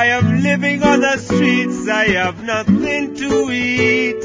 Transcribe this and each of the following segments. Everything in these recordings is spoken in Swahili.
I am living on the streets, I have nothing to eat.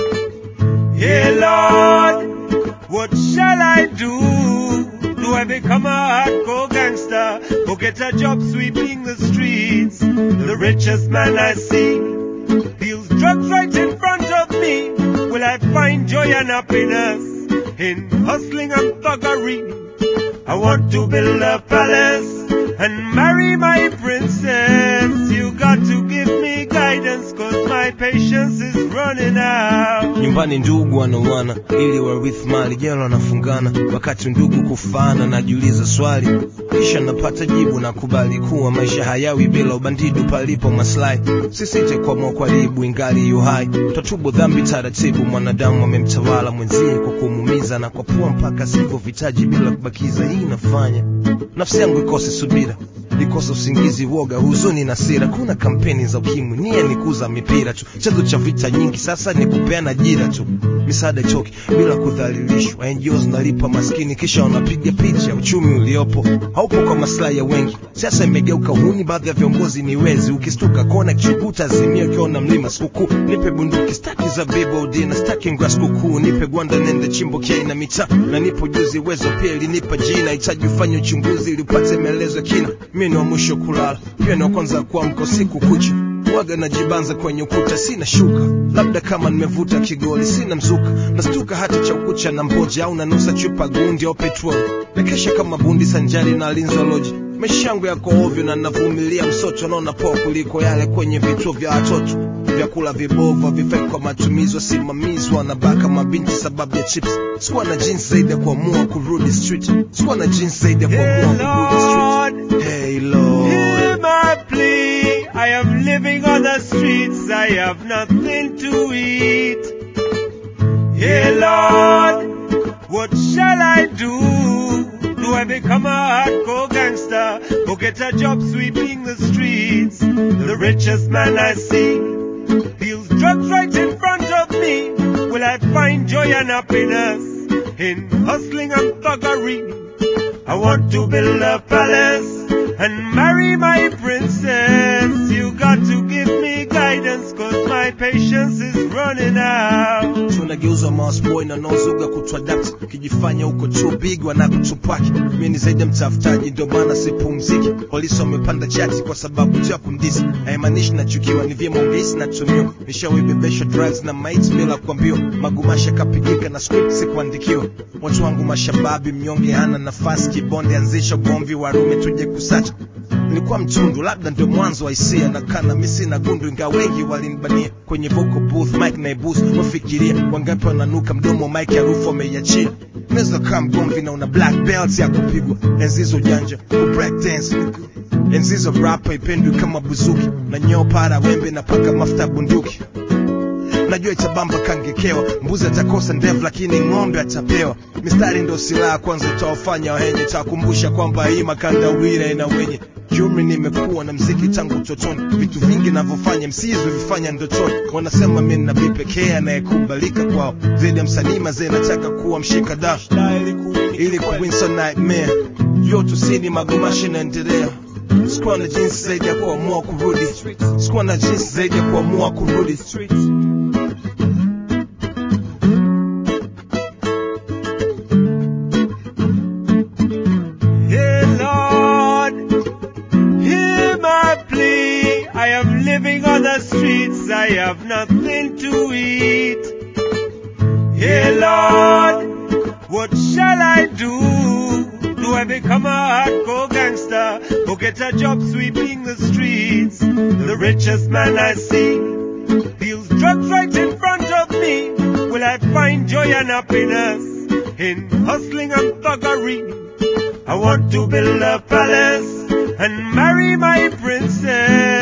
Hey Lord, what shall I do? Do I become a hardcore gangster or get a job sweeping the streets? The richest man I see deals drugs right in front of me. Will I find joy and happiness in hustling and thuggery? I want to build a palace and marry my princess. You got to give me guidance, cause my patience is running out. Nyumbani ndugu wanawana ili warithi mali, jela wanafungana wakati ndugu kufana. Najiuliza swali kisha napata jibu, na kubali kuwa maisha hayawi bila ubandidu palipo maslahi. Sisite kwa mwakaribu ingali yuhai, tatubu dhambi taratibu. Mwanadamu amemtawala mwenzie kwa kumumiza na kwa pua mpaka sivyo vitaji bila kubakiza. Hii inafanya nafsi yangu ikose subira, ikose usingizi, woga, huzuni na sira. Kuna kampeni za ukimwi, nia ni kuza mipira tu. Chanzo cha vita nyingi sasa ni kupeana ajira tu. Misaada choki bila kudhalilishwa. NGOs nalipa maskini kisha wanapiga picha. Uchumi uliopo haupo kwa maslahi ya wengi. Sasa imegeuka huni, baadhi ya viongozi ni wezi. Ukistuka kona kichukuta azimio kiona mlima sikukuu. Nipe bunduki staki za bibo udina, staki grass kuku. Nipe gwanda nende chimbo kia ina mita. Na nipo juzi wezo pia ilinipa jina. Itaji ufanye uchunguzi ili upate maelezo kina. Mimi ni wa mwisho kulala, pia ni wa kwanza kuamka siku kucha. Waga na jibanza kwenye ukuta, sina shuka. Labda kama nimevuta kigoli, sina mzuka. Nastuka hata cha ukucha na mboja au nanusa chupa gundi au petrol. Nakesha kama bundi sanjari na alinzi wa loji. Maisha yangu yako ovyo na navumilia msoto. Naona poa kuliko yale kwenye vituo vya watoto. Vyakula vibovu vifai kwa matumizi, wasimamizwa na baka mabinti sababu ya chips. Sikuwa na jinsi zaidi ya kuamua kurudi street. Sikuwa na jinsi zaidi ya kuamua kurudi street. Hey Lord, hear my plea. I am living on the streets, I have nothing to eat. Hey Lord, what shall I do? Do I become a hardcore gangster or get a job sweeping the streets? The richest man I see deals drugs right in front of me. Will I find joy and happiness in hustling and thuggery? I want to build a palace and marry my princess. You got to give me guidance, cause my patience is running out. Tunageuza mouse boy na nozuga kutuadapt. Kijifanya uko too big wanakutupaki. Mimi ni zaidi mtafutaji ndio maana sipumziki. Polisi wamepanda chati kwa sababu tu ya kundisi. Haimanishi nachukiwa, ni vyema ungehisi natumio. Nishawibebesha drugs na mates bila kuambiwa. Magumasha kapigika na script sikuandikiwa. Watu wangu mashababi mnyonge hana nafasi. Kibonde anzisha gomvi warume tuje kusacha. Nilikuwa mtundu labda ndio mwanzo wa hisia. Na kana misi na gundu inga wengi walinibania. Kwenye vocal booth mic na boost wafikiria. Wangapi wananuka mdomo mic ya rufu wameiachia. Nezo kama gomvi na una black belt ya kupigwa. Enzizo janja ku break dance. Enzizo rapper ipendwi kama buzuki. Na nyoo para wembe na paka mafuta bunduki. Najua itabamba kangekewa. Mbuzi atakosa ndevu lakini ng'ombe atapewa. Mistari ndo silaha kwanza utawafanya wahenye. Takumbusha kwamba hii makanda uwira ina wenye. Kiumri nimekuwa na mziki tangu utotoni. Vitu vingi navyofanya msizi vifanya ndotoni. Wanasema mimi na bibi pekee anayekubalika kwao. Zaidi ya msanii mazee nataka kuwa mshika dawa. Ili kuwin so nightmare. Yote sini magumashi naendelea. Sikuwa na jinsi zaidi ya kuamua kurudi. Sikuwa na jinsi zaidi ya kuamua kurudi. I have nothing to eat. Hey Lord, what shall I do? Do I become a hardcore gangster or get a job sweeping the streets? The richest man I see deals drugs right in front of me. Will I find joy and happiness in hustling and thuggery? I want to build a palace and marry my princess.